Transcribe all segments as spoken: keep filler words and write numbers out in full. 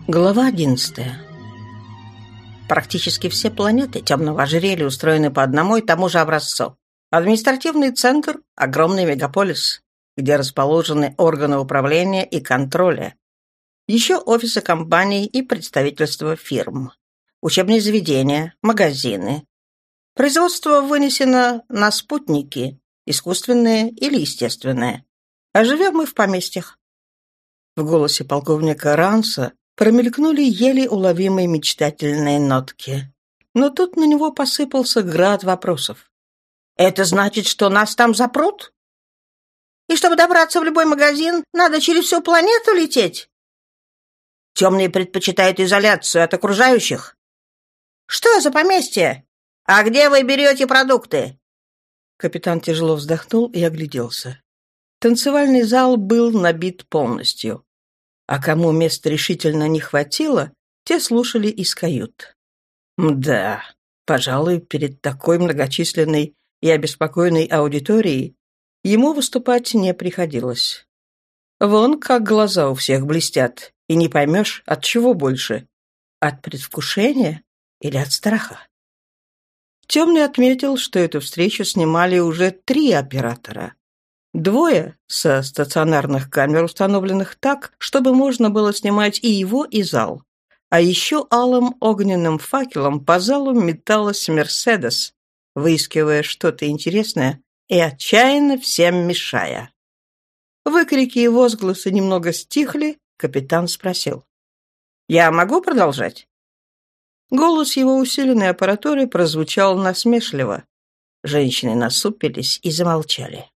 Глава одиннадцатая. Практически все планеты темного ожерелья устроены по одному и тому же образцу. Административный центр – огромный мегаполис, где расположены органы управления и контроля. Еще офисы компаний и представительства фирм. Учебные заведения, магазины. Производство вынесено на спутники, искусственные или естественные. А живем мы в поместьях. В голосе полковника Ранса промелькнули еле уловимые мечтательные нотки. Но тут на него посыпался град вопросов. «Это значит, что нас там запрут? И чтобы добраться в любой магазин, надо через всю планету лететь? Темные предпочитают изоляцию от окружающих. Что за поместье? А где вы берете продукты?» Капитан тяжело вздохнул и огляделся. Танцевальный зал был набит полностью. А кому места решительно не хватило, те слушали из кают. Да, пожалуй, перед такой многочисленной и обеспокоенной аудиторией ему выступать не приходилось. Вон как глаза у всех блестят, и не поймешь, от чего больше — от предвкушения или от страха. Темный отметил, что эту встречу снимали уже три оператора. Двое со стационарных камер, установленных так, чтобы можно было снимать и его, и зал. А еще алым огненным факелом по залу металась «Мерседес», выискивая что-то интересное и отчаянно всем мешая. Выкрики и возгласы немного стихли, капитан спросил: «Я могу продолжать?» Голос его усиленной аппаратуры прозвучал насмешливо. Женщины насупились и замолчали.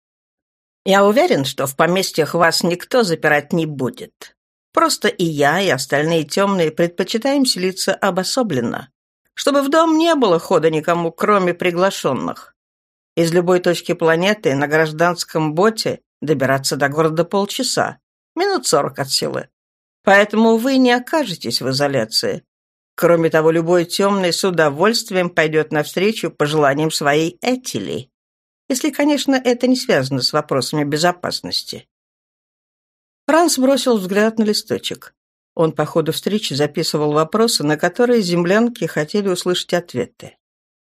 «Я уверен, что в поместьях вас никто запирать не будет. Просто и я, и остальные темные предпочитаем селиться обособленно, чтобы в дом не было хода никому, кроме приглашенных. Из любой точки планеты на гражданском боте добираться до города полчаса, минут сорок от силы. Поэтому вы не окажетесь в изоляции. Кроме того, любой темный с удовольствием пойдет навстречу пожеланиям своей Этили. Если, конечно, это не связано с вопросами безопасности». Франц бросил взгляд на листочек. Он по ходу встречи записывал вопросы, на которые землянки хотели услышать ответы.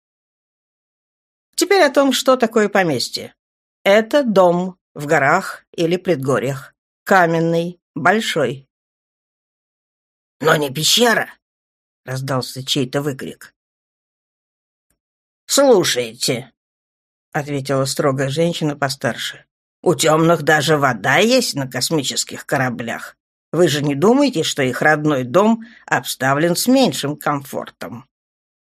Теперь о том, что такое поместье. Это дом в горах или предгорьях. Каменный, большой. «Но не пещера!» — раздался чей-то выкрик. «Слушайте», — ответила строгая женщина постарше. «У темных даже вода есть на космических кораблях. Вы же не думаете, что их родной дом обставлен с меньшим комфортом?»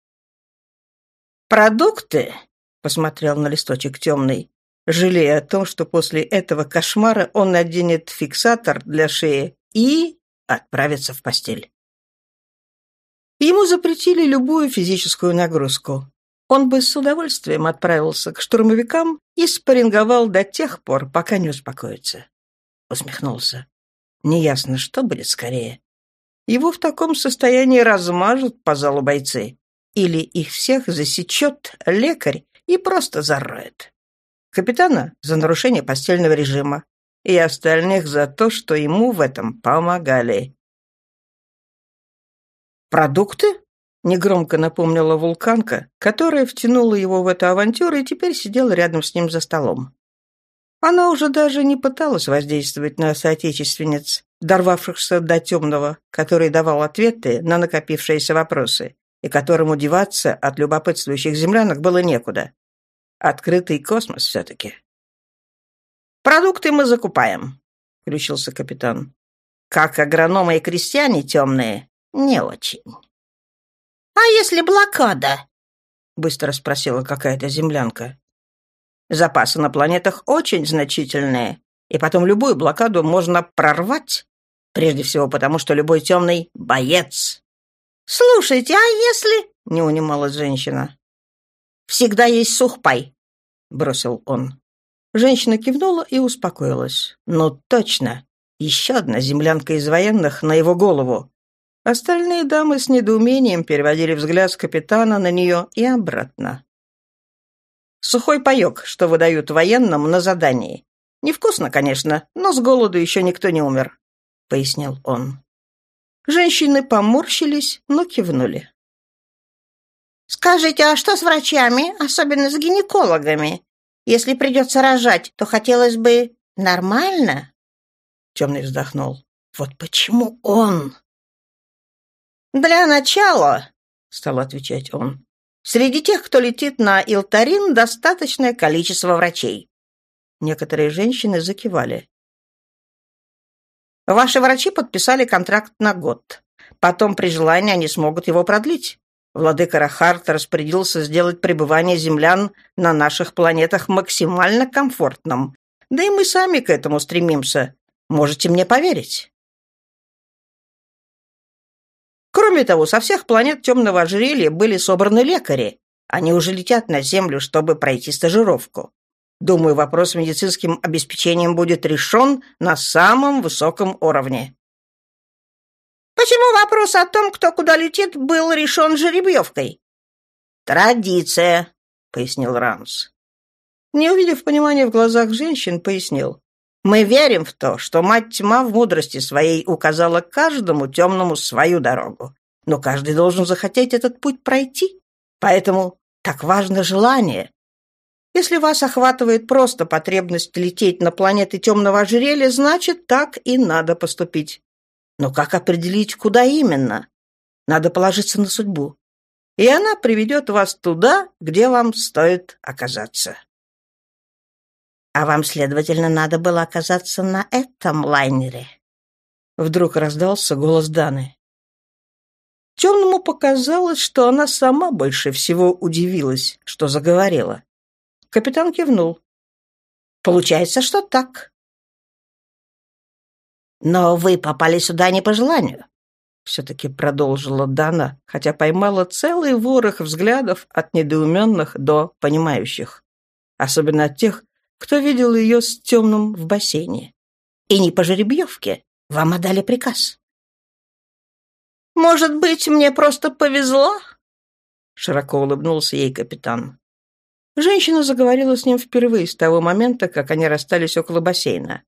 «Продукты?» — посмотрел на листочек темный, жалея о том, что после этого кошмара он наденет фиксатор для шеи и отправится в постель. Ему запретили любую физическую нагрузку. Он бы с удовольствием отправился к штурмовикам и спарринговал до тех пор, пока не успокоится. Усмехнулся. Неясно, что будет скорее. Его в таком состоянии размажут по залу бойцы. Или их всех засечет лекарь и просто зароет. Капитана за нарушение постельного режима и остальных за то, что ему в этом помогали. «Продукты?» — негромко напомнила вулканка, которая втянула его в эту авантюру и теперь сидела рядом с ним за столом. Она уже даже не пыталась воздействовать на соотечественниц, дорвавшихся до темного, который давал ответы на накопившиеся вопросы, и которому деваться от любопытствующих землянок было некуда. Открытый космос все-таки. «Продукты мы закупаем», — включился капитан. «Как агрономы и крестьяне темные, не очень». «А если блокада?» — быстро спросила какая-то землянка. «Запасы на планетах очень значительные, и потом любую блокаду можно прорвать, прежде всего потому, что любой темный — боец». «Слушайте, а если...» — не унималась женщина. «Всегда есть сухпай», — бросил он. Женщина кивнула и успокоилась. «Ну, точно, еще одна землянка из военных на его голову». Остальные дамы с недоумением переводили взгляд с капитана на нее и обратно. «Сухой паек, что выдают военным на задании. Невкусно, конечно, но с голоду еще никто не умер», — пояснил он. Женщины поморщились, но кивнули. «Скажите, а что с врачами, особенно с гинекологами? Если придется рожать, то хотелось бы нормально?» Темный вздохнул. «Вот почему он?» «Для начала», — стал отвечать он, «среди тех, кто летит на Илтарин, достаточное количество врачей». Некоторые женщины закивали. «Ваши врачи подписали контракт на год. Потом, при желании, они смогут его продлить. Владыка Рахарт распорядился сделать пребывание землян на наших планетах максимально комфортным. Да и мы сами к этому стремимся. Можете мне поверить?» Кроме того, со всех планет темного ожерелья были собраны лекари. Они уже летят на Землю, чтобы пройти стажировку. Думаю, вопрос с медицинским обеспечением будет решен на самом высоком уровне. «Почему вопрос о том, кто куда летит, был решен жеребьевкой?» «Традиция», — пояснил Рамс. Не увидев понимания в глазах женщин, пояснил. «Мы верим в то, что Мать Тьма в мудрости своей указала каждому темному свою дорогу. Но каждый должен захотеть этот путь пройти. Поэтому так важно желание. Если вас охватывает просто потребность лететь на планеты темного ожерелья, значит, так и надо поступить. Но как определить, куда именно? Надо положиться на судьбу. И она приведет вас туда, где вам стоит оказаться». «А вам, следовательно, надо было оказаться на этом лайнере?» Вдруг раздался голос Даны. Темному показалось, что она сама больше всего удивилась, что заговорила. Капитан кивнул. «Получается, что так». «Но вы попали сюда не по желанию», — все-таки продолжила Дана, хотя поймала целый ворох взглядов от недоуменных до понимающих. Особенно от тех, кто видел ее с темным в бассейне. «И не по жеребьевке. Вам отдали приказ». «Может быть, мне просто повезло?» Широко улыбнулся ей капитан. Женщина заговорила с ним впервые с того момента, как они расстались около бассейна.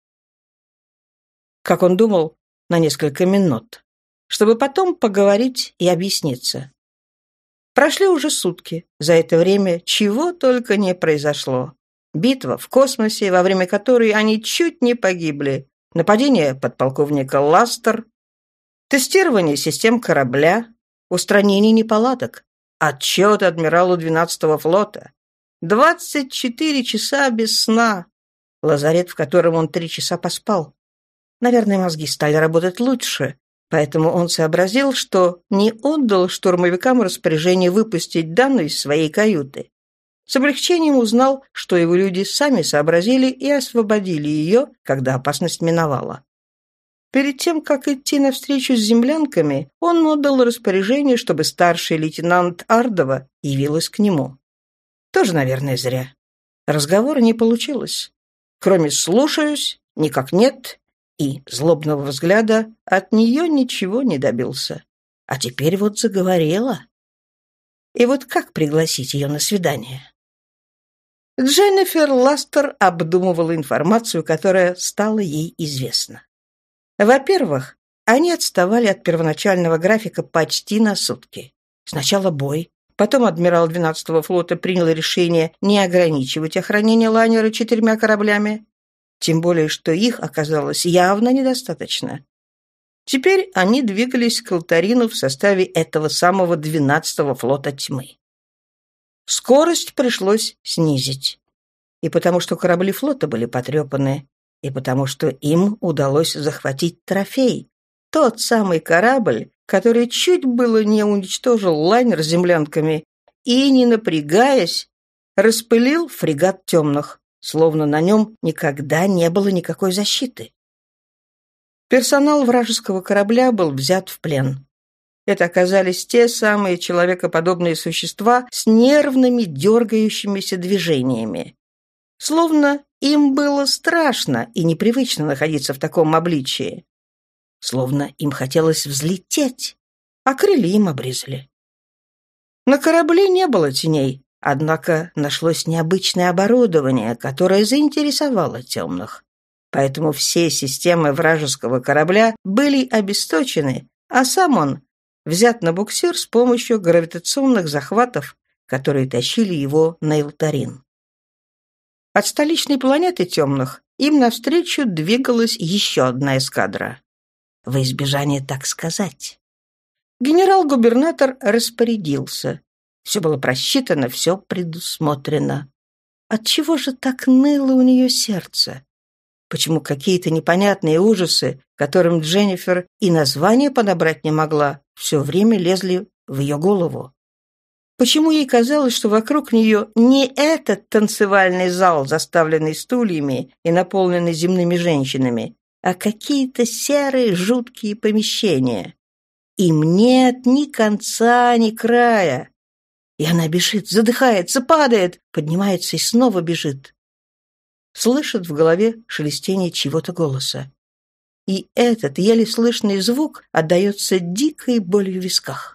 Как он думал, на несколько минут, чтобы потом поговорить и объясниться. Прошли уже сутки. За это время чего только не произошло. Битва в космосе, во время которой они чуть не погибли. Нападение подполковника Ластер. Тестирование систем корабля. Устранение неполадок. Отчет адмиралу двенадцатого флота. двадцать четыре часа без сна. Лазарет, в котором он три часа поспал. Наверное, мозги стали работать лучше. Поэтому он сообразил, что не отдал штурмовикам распоряжение выпустить Дану из своей каюты. С облегчением узнал, что его люди сами сообразили и освободили ее, когда опасность миновала. Перед тем, как идти навстречу с землянками, он отдал распоряжение, чтобы старший лейтенант Ардова явилась к нему. Тоже, наверное, зря. Разговора не получилось. Кроме «слушаюсь», «никак нет» и злобного взгляда от нее ничего не добился. А теперь вот заговорила. И вот как пригласить ее на свидание? Дженнифер Ластер обдумывала информацию, которая стала ей известна. Во-первых, они отставали от первоначального графика почти на сутки. Сначала бой, потом адмирал двенадцатого флота принял решение не ограничивать охранение лайнера четырьмя кораблями, тем более что их оказалось явно недостаточно. Теперь они двигались к Алтарину в составе этого самого двенадцатого флота тьмы. Скорость пришлось снизить. И потому что корабли флота были потрепаны, и потому что им удалось захватить трофей. Тот самый корабль, который чуть было не уничтожил лайнер с землянками и, не напрягаясь, распылил фрегат темных, словно на нем никогда не было никакой защиты. Персонал вражеского корабля был взят в плен. Это оказались те самые человекоподобные существа с нервными, дергающимися движениями. Словно им было страшно и непривычно находиться в таком обличии. Словно им хотелось взлететь, а крылья им обрезали. На корабле не было теней, однако нашлось необычное оборудование, которое заинтересовало темных. Поэтому все системы вражеского корабля были обесточены, а сам он взят на буксир с помощью гравитационных захватов, которые тащили его на Элтарин. От столичной планеты темных им навстречу двигалась еще одна эскадра. Во избежание так сказать. Генерал-губернатор распорядился. Все было просчитано, все предусмотрено. Отчего же так ныло у нее сердце? Почему какие-то непонятные ужасы, которым Дженнифер и название подобрать не могла, все время лезли в ее голову? Почему ей казалось, что вокруг нее не этот танцевальный зал, заставленный стульями и наполненный земными женщинами, а какие-то серые жуткие помещения? Им нет ни конца, ни края. И она бежит, задыхается, падает, поднимается и снова бежит. Слышит в голове шелестение чьего-то голоса. И этот еле слышный звук отдается дикой болью в висках.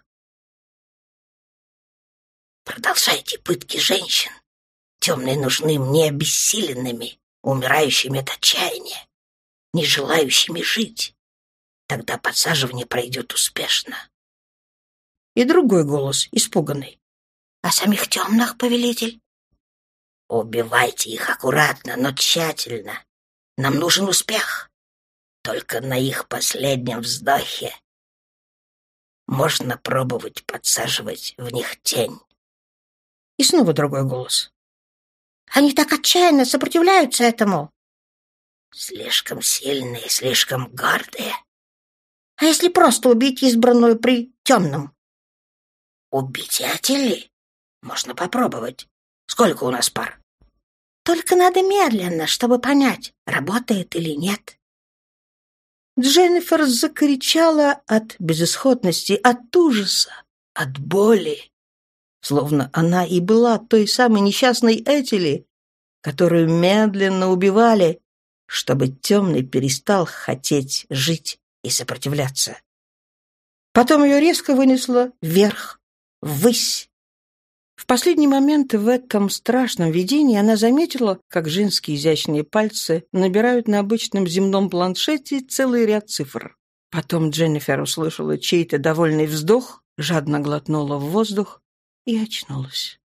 Продолжайте пытки женщин. Темные нужны мне обессиленными, умирающими от отчаяния, не желающими жить. Тогда подсаживание пройдет успешно. И другой голос, испуганный. А самих темных, повелитель? Убивайте их аккуратно, но тщательно. Нам нужен успех. Только на их последнем вздохе можно пробовать подсаживать в них тень. И снова другой голос. Они так отчаянно сопротивляются этому. Слишком сильные, слишком гордые. А если просто убить избранную при темном? Убить Атили? Можно попробовать. Сколько у нас пар? Только надо медленно, чтобы понять, работает или нет. Дженнифер закричала от безысходности, от ужаса, от боли. Словно она и была той самой несчастной Этели, которую медленно убивали, чтобы темный перестал хотеть жить и сопротивляться. Потом ее резко вынесло вверх, ввысь. В последний момент в этом страшном видении она заметила, как женские изящные пальцы набирают на обычном земном планшете целый ряд цифр. Потом Дженнифер услышала чей-то довольный вздох, жадно глотнула в воздух и очнулась.